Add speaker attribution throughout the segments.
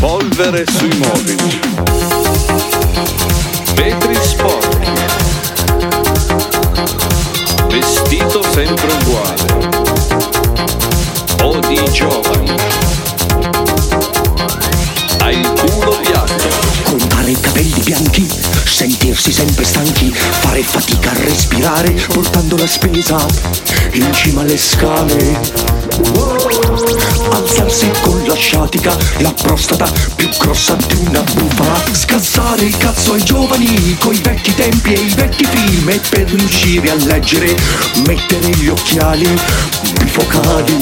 Speaker 1: Polvere sui mobili, vetri sporchi, vestito sempre uguale, odi giovani, hai il culo piatto.
Speaker 2: Contare i capelli bianchi, sentirsi sempre stanchi, fare fatica a respirare portando la spesa in cima alle scale. Alzarsi con la sciatica, la prostata più grossa di una bufala. Scassare il cazzo ai giovani coi vecchi tempi e i vecchi film, e per riuscire a leggere mettere gli occhiali bifocali.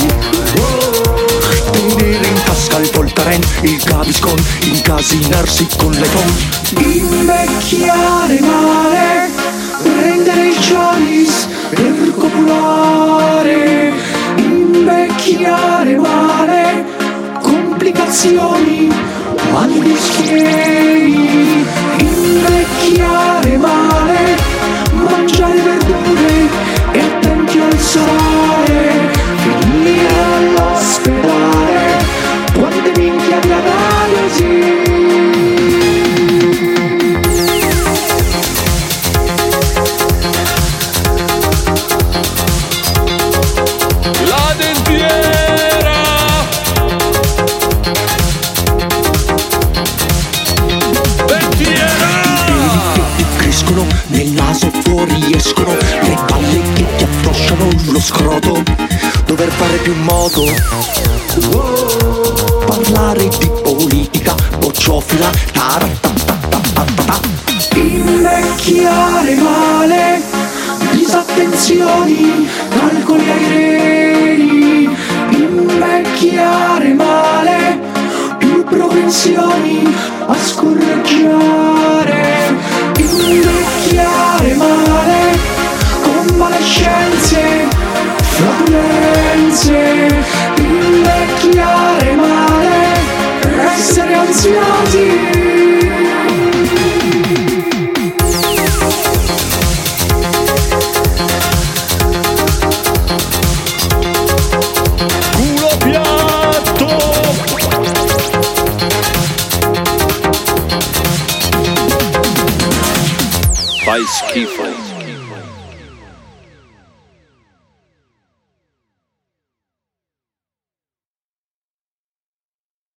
Speaker 2: Tenere in tasca il Voltaren, il Gaviscon, incasinarsi con le phone. Invecchiare male, prendere il Cialis per copulare. Invecchiare male, complicazioni, mal di schieni. Invecchiare male, mangiare verdure e attenti al sole. Finire all'ospedale, quante minchia di analisi.
Speaker 1: La dentiera! Dentiera!
Speaker 2: Ti crescono, nel naso fuori escono le palle che ti afflosciano lo scroto. Dover fare più moto, parlare di politica, bocciofila, taratatatatatata. Invecchiare male, disattenzioni, calcoli aerei. Invecchiare male, più propensioni a scorreggiare. Invecchiare male, convalescenze, flatulenze. Invecchiare male, essere ansiosi.
Speaker 1: Fai schifo.